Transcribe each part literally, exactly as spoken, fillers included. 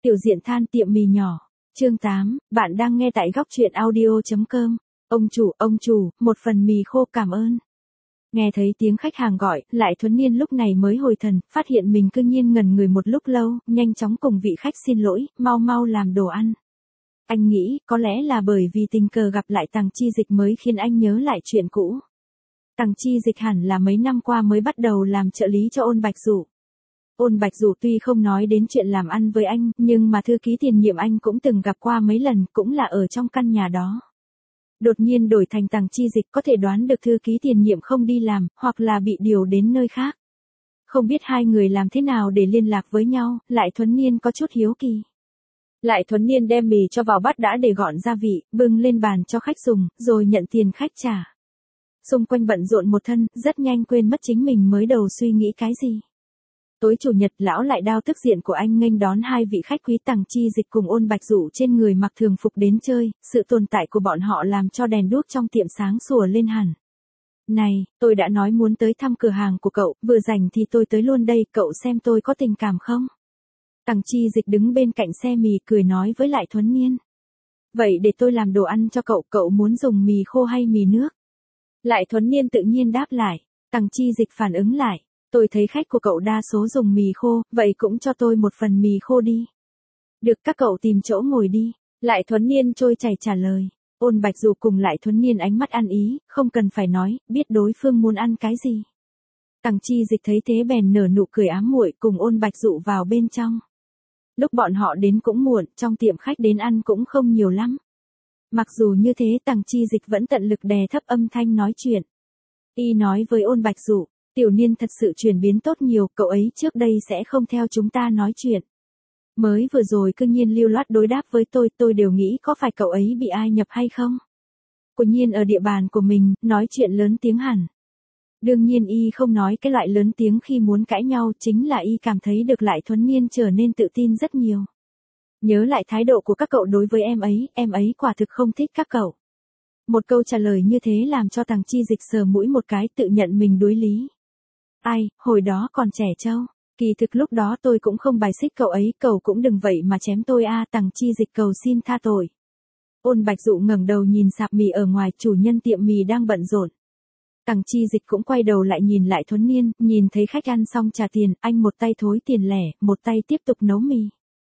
Tiểu Diện Than Tiệm Mì Nhỏ. Chương tám, bạn đang nghe tại góc truyện audio.com. Ông chủ, ông chủ, một phần mì khô cảm ơn. Nghe thấy tiếng khách hàng gọi, Lại Thuấn Niên lúc này mới hồi thần, phát hiện mình cư nhiên ngẩn người một lúc lâu, nhanh chóng cùng vị khách xin lỗi, mau mau làm đồ ăn. Anh nghĩ, có lẽ là bởi vì tình cờ gặp lại Tằng Chi Dịch mới khiến anh nhớ lại chuyện cũ. Tằng Chi Dịch hẳn là mấy năm qua mới bắt đầu làm trợ lý cho Ôn Bạch Dụ. Ôn Bạch Dụ tuy không nói đến chuyện làm ăn với anh, nhưng mà thư ký tiền nhiệm anh cũng từng gặp qua mấy lần, cũng là ở trong căn nhà đó. Đột nhiên đổi thành Tằng Chi Dịch, có thể đoán được thư ký tiền nhiệm không đi làm, hoặc là bị điều đến nơi khác. Không biết hai người làm thế nào để liên lạc với nhau, Lại Thuấn Niên có chút hiếu kỳ. Lại Thuấn Niên đem mì cho vào bát đã để gọn gia vị, bưng lên bàn cho khách dùng, rồi nhận tiền khách trả. Xung quanh bận rộn một thân, rất nhanh quên mất chính mình mới đầu suy nghĩ cái gì. Tối chủ nhật, lão Lại Đao tức diện của anh nghênh đón hai vị khách quý Tằng Chi Dịch cùng Ôn Bạch Dụ trên người mặc thường phục đến chơi, sự tồn tại của bọn họ làm cho đèn đuốc trong tiệm sáng sủa lên hẳn. Này, tôi đã nói muốn tới thăm cửa hàng của cậu, vừa rảnh thì tôi tới luôn đây, cậu xem tôi có tình cảm không? Tằng Chi Dịch đứng bên cạnh xe mì cười nói với Lại Thuấn Niên. Vậy để tôi làm đồ ăn cho cậu, cậu muốn dùng mì khô hay mì nước? Lại Thuấn Niên tự nhiên đáp lại. Tằng Chi Dịch phản ứng lại. Tôi thấy khách của cậu đa số dùng mì khô, vậy cũng cho tôi một phần mì khô đi. Được, các cậu tìm chỗ ngồi đi. Lại Thuấn Niên trôi chảy trả lời. Ôn Bạch Dụ cùng Lại Thuấn Niên ánh mắt ăn ý, không cần phải nói, biết đối phương muốn ăn cái gì. Tằng Chi Dịch thấy thế bèn nở nụ cười ám muội cùng Ôn Bạch Dụ vào bên trong. Lúc bọn họ đến cũng muộn, trong tiệm khách đến ăn cũng không nhiều lắm. Mặc dù như thế Tằng Chi Dịch vẫn tận lực đè thấp âm thanh nói chuyện. Y nói với Ôn Bạch Dụ, Tiểu Niên thật sự chuyển biến tốt nhiều, cậu ấy trước đây sẽ không theo chúng ta nói chuyện. Mới vừa rồi cư nhiên lưu loát đối đáp với tôi, tôi đều nghĩ có phải cậu ấy bị ai nhập hay không. Quả nhiên ở địa bàn của mình, nói chuyện lớn tiếng hẳn. Đương nhiên Y không nói cái loại lớn tiếng khi muốn cãi nhau, chính là Y cảm thấy được Lại Thuấn Niên trở nên tự tin rất nhiều. Nhớ lại thái độ của các cậu đối với em ấy, em ấy quả thực không thích các cậu. Một câu trả lời như thế làm cho Tằng Chi Dịch sờ mũi một cái, tự nhận mình đuối lý. Ai, hồi đó còn trẻ trâu, kỳ thực lúc đó tôi cũng không bài xích cậu ấy, cậu cũng đừng vậy mà chém tôi a. À, Tằng Chi Dịch cầu xin tha tội. Ôn Bạch Dụ ngẩng đầu nhìn sạp mì ở ngoài, chủ nhân tiệm mì đang bận rộn. Tằng Chi Dịch cũng quay đầu lại nhìn Lại Thuấn Niên, nhìn thấy khách ăn xong trả tiền, anh một tay thối tiền lẻ, một tay tiếp tục nấu mì.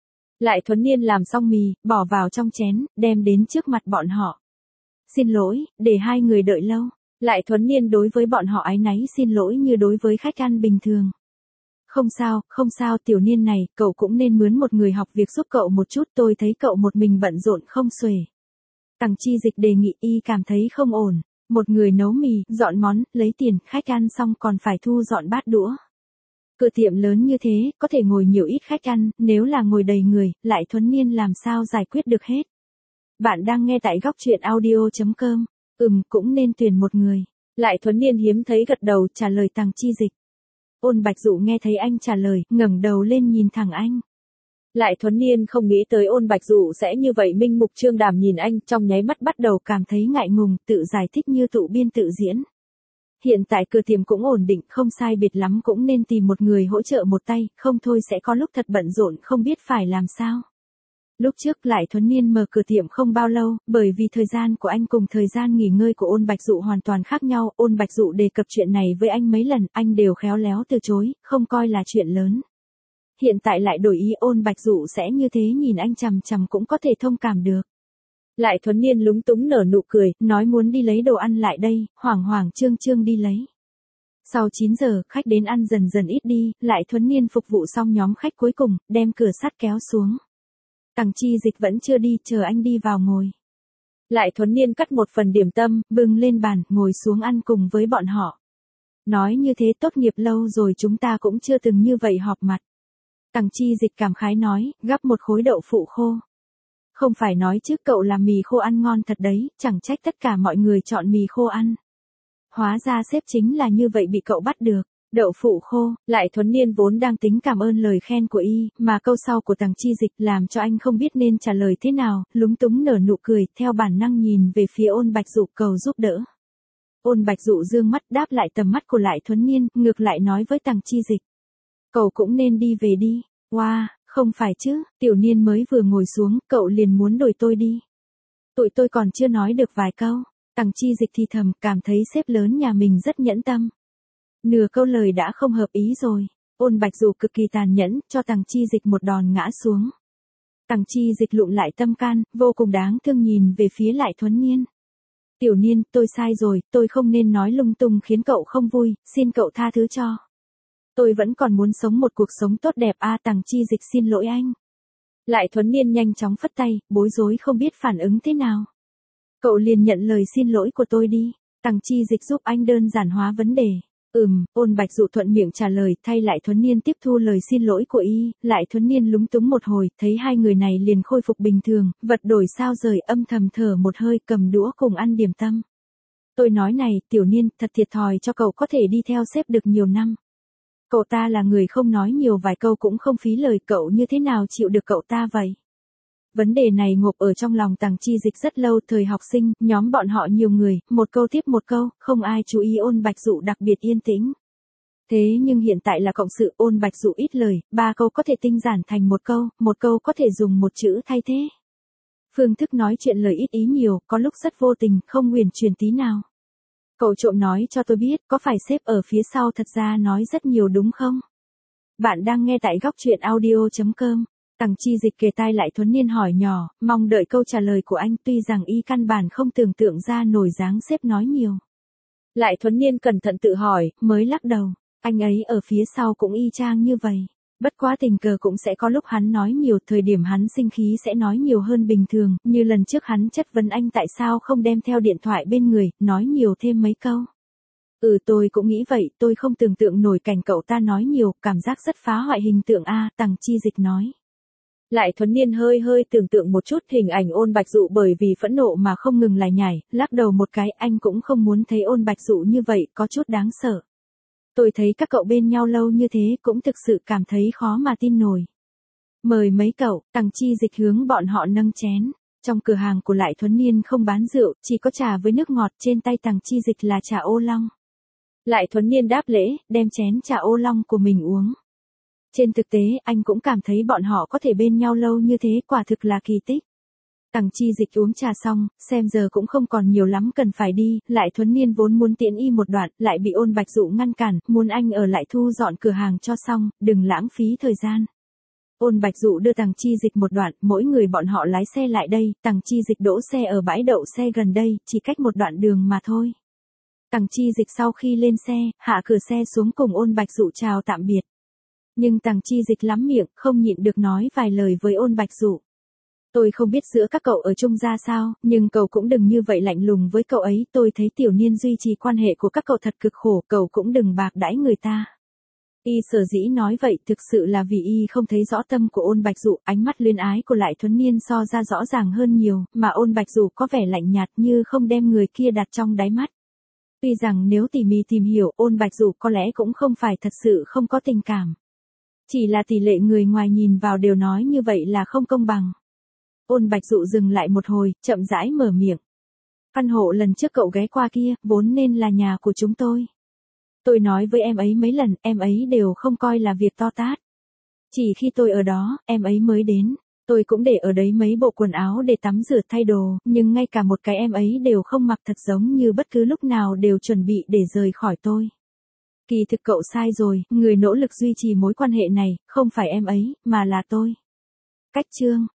Lại Thuấn Niên làm xong mì, bỏ vào trong chén, đem đến trước mặt bọn họ. Xin lỗi, để hai người đợi lâu. Lại Thuấn Niên đối với bọn họ áy náy xin lỗi như đối với khách ăn bình thường. Không sao, không sao Tiểu Niên này, cậu cũng nên mướn một người học việc giúp cậu một chút, tôi thấy cậu một mình bận rộn không xuể. Tằng Chi Dịch đề nghị, Y cảm thấy không ổn. Một người nấu mì, dọn món, lấy tiền, khách ăn xong còn phải thu dọn bát đũa. Cửa tiệm lớn như thế, có thể ngồi nhiều ít khách ăn, nếu là ngồi đầy người, Lại Thuấn Niên làm sao giải quyết được hết. Bạn đang nghe tại góc truyện audio.com. Ừm, cũng nên tuyển một người. Lại Thuấn Niên hiếm thấy gật đầu trả lời Tằng Chi Dịch. Ôn Bạch Dụ nghe thấy anh trả lời, ngẩng đầu lên nhìn thẳng anh. Lại Thuấn Niên không nghĩ tới Ôn Bạch Dụ sẽ như vậy minh mục trương đảm nhìn anh, trong nháy mắt bắt đầu cảm thấy ngại ngùng, tự giải thích như tụ biên tự diễn. Hiện tại cửa tiệm cũng ổn định, không sai biệt lắm cũng nên tìm một người hỗ trợ một tay, không thôi sẽ có lúc thật bận rộn không biết phải làm sao. Lúc trước Lại Thuấn Niên mở cửa tiệm không bao lâu, bởi vì thời gian của anh cùng thời gian nghỉ ngơi của Ôn Bạch Dụ hoàn toàn khác nhau, Ôn Bạch Dụ đề cập chuyện này với anh mấy lần, anh đều khéo léo từ chối, không coi là chuyện lớn. Hiện tại lại đổi ý, Ôn Bạch Dụ sẽ như thế nhìn anh chằm chằm cũng có thể thông cảm được. Lại Thuấn Niên lúng túng nở nụ cười, nói muốn đi lấy đồ ăn lại đây, hoảng hoảng trương trương đi lấy. Sau chín giờ, khách đến ăn dần dần ít đi, Lại Thuấn Niên phục vụ xong nhóm khách cuối cùng, đem cửa sắt kéo xuống. Tằng Chi Dịch vẫn chưa đi, chờ anh đi vào ngồi. Lại Thuấn Niên cắt một phần điểm tâm, bưng lên bàn, ngồi xuống ăn cùng với bọn họ. Nói như thế tốt nghiệp lâu rồi chúng ta cũng chưa từng như vậy họp mặt. Tằng Chi Dịch cảm khái nói, gắp một khối đậu phụ khô. Không phải nói chứ cậu làm mì khô ăn ngon thật đấy, chẳng trách tất cả mọi người chọn mì khô ăn. Hóa ra sếp chính là như vậy bị cậu bắt được. Đậu phụ khô, Lại Thuấn Niên vốn đang tính cảm ơn lời khen của Y, mà câu sau của Tằng Chi Dịch làm cho anh không biết nên trả lời thế nào, lúng túng nở nụ cười, theo bản năng nhìn về phía Ôn Bạch Dụ cầu giúp đỡ. Ôn Bạch Dụ dương mắt đáp lại tầm mắt của Lại Thuấn Niên, ngược lại nói với Tằng Chi Dịch. Cậu cũng nên đi về đi, wow, Không phải chứ, Tiểu Niên mới vừa ngồi xuống, cậu liền muốn đuổi tôi đi. Tụi tôi còn chưa nói được vài câu. Tằng Chi Dịch thì thầm, cảm thấy sếp lớn nhà mình rất nhẫn tâm. Nửa câu lời đã không hợp ý rồi. Ôn Bạch Dụ cực kỳ tàn nhẫn, cho Tằng Chi Dịch một đòn ngã xuống. Tằng Chi Dịch lụm lại tâm can, vô cùng đáng thương nhìn về phía Lại Thuấn Niên. Tiểu Niên, tôi sai rồi, tôi không nên nói lung tung khiến cậu không vui, xin cậu tha thứ cho. Tôi vẫn còn muốn sống một cuộc sống tốt đẹp a à, Tằng Chi Dịch xin lỗi anh. Lại Thuấn Niên nhanh chóng phất tay, bối rối không biết phản ứng thế nào. Cậu liền nhận lời xin lỗi của tôi đi. Tằng Chi Dịch giúp anh đơn giản hóa vấn đề. Ừm, Ôn Bạch Dụ thuận miệng trả lời, thay Lại Thuấn Niên tiếp thu lời xin lỗi của y. Lại Thuấn Niên lúng túng một hồi, thấy hai người này liền khôi phục bình thường, vật đổi sao rời, âm thầm thở một hơi, cầm đũa cùng ăn điểm tâm. Tôi nói này, Tiểu Niên, thật thiệt thòi cho cậu có thể đi theo sếp được nhiều năm. Cậu ta là người không nói nhiều vài câu cũng không phí lời, cậu như thế nào chịu được cậu ta vậy? Vấn đề này ngộp ở trong lòng Tằng Chi Dịch rất lâu, thời học sinh, nhóm bọn họ nhiều người, một câu tiếp một câu, không ai chú ý Ôn Bạch Dụ đặc biệt yên tĩnh. Thế nhưng hiện tại là cộng sự, Ôn Bạch Dụ ít lời, ba câu có thể tinh giản thành một câu, một câu có thể dùng một chữ thay thế. Phương thức nói chuyện lời ít ý nhiều, có lúc rất vô tình, không huyền truyền tí nào. Cậu trộm nói cho tôi biết, có phải sếp ở phía sau thật ra nói rất nhiều đúng không? Bạn đang nghe tại góc truyện audio chấm com. Tằng Chi Dịch kề tai Lại Thuấn Niên hỏi nhỏ, mong đợi câu trả lời của anh, tuy rằng y căn bản không tưởng tượng ra nổi dáng sếp nói nhiều. Lại Thuấn Niên cẩn thận tự hỏi, mới lắc đầu, anh ấy ở phía sau cũng y chang như vậy. Bất quá tình cờ cũng sẽ có lúc hắn nói nhiều, thời điểm hắn sinh khí sẽ nói nhiều hơn bình thường, như lần trước hắn chất vấn anh tại sao không đem theo điện thoại bên người, nói nhiều thêm mấy câu. Ừ tôi cũng nghĩ vậy, tôi không tưởng tượng nổi cảnh cậu ta nói nhiều, cảm giác rất phá hoại hình tượng a, Tằng Chi Dịch nói. Lại Thuấn Niên hơi hơi tưởng tượng một chút hình ảnh Ôn Bạch Dụ bởi vì phẫn nộ mà không ngừng lải nhải, lắc đầu một cái, anh cũng không muốn thấy Ôn Bạch Dụ như vậy, có chút đáng sợ. Tôi thấy các cậu bên nhau lâu như thế cũng thực sự cảm thấy khó mà tin nổi. Mời mấy cậu, Tằng Chi Dịch hướng bọn họ nâng chén. Trong cửa hàng của Lại Thuấn Niên không bán rượu, chỉ có trà với nước ngọt, trên tay Tằng Chi Dịch là trà ô long. Lại Thuấn Niên đáp lễ, đem chén trà ô long của mình uống. Trên thực tế, anh cũng cảm thấy bọn họ có thể bên nhau lâu như thế quả thực là kỳ tích. Tằng Chi Dịch uống trà xong, xem giờ cũng không còn nhiều lắm cần phải đi, Lại Thuấn Niên vốn muốn tiễn y một đoạn, lại bị Ôn Bạch Dụ ngăn cản, muốn anh ở lại thu dọn cửa hàng cho xong, đừng lãng phí thời gian. Ôn Bạch Dụ đưa Tằng Chi Dịch một đoạn, mỗi người bọn họ lái xe lại đây, Tằng Chi Dịch đỗ xe ở bãi đậu xe gần đây, chỉ cách một đoạn đường mà thôi. Tằng Chi Dịch sau khi lên xe, hạ cửa xe xuống cùng Ôn Bạch Dụ chào tạm biệt. Nhưng Tằng Chi Dịch lắm miệng, không nhịn được nói vài lời với Ôn Bạch Dụ. Tôi không biết giữa các cậu ở chung ra sao, nhưng cậu cũng đừng như vậy lạnh lùng với cậu ấy, tôi thấy Tiểu Niên duy trì quan hệ của các cậu thật cực khổ, cậu cũng đừng bạc đãi người ta. Y sở dĩ nói vậy thực sự là vì y không thấy rõ tâm của Ôn Bạch Dụ, ánh mắt luyến ái của Lại Thuấn Niên so ra rõ ràng hơn nhiều, mà Ôn Bạch Dụ có vẻ lạnh nhạt như không đem người kia đặt trong đáy mắt. Tuy rằng nếu tỉ mỉ tìm hiểu, Ôn Bạch Dụ có lẽ cũng không phải thật sự không có tình cảm. Chỉ là tỷ lệ người ngoài nhìn vào đều nói như vậy là không công bằng. Ôn Bạch Dụ dừng lại một hồi, chậm rãi mở miệng. Căn hộ lần trước cậu ghé qua kia, vốn nên là nhà của chúng tôi. Tôi nói với em ấy mấy lần, em ấy đều không coi là việc to tát. Chỉ khi tôi ở đó, em ấy mới đến. Tôi cũng để ở đấy mấy bộ quần áo để tắm rửa thay đồ, nhưng ngay cả một cái em ấy đều không mặc, thật giống như bất cứ lúc nào đều chuẩn bị để rời khỏi tôi. Kỳ thực cậu sai rồi, người nỗ lực duy trì mối quan hệ này, không phải em ấy, mà là tôi. Cách chương.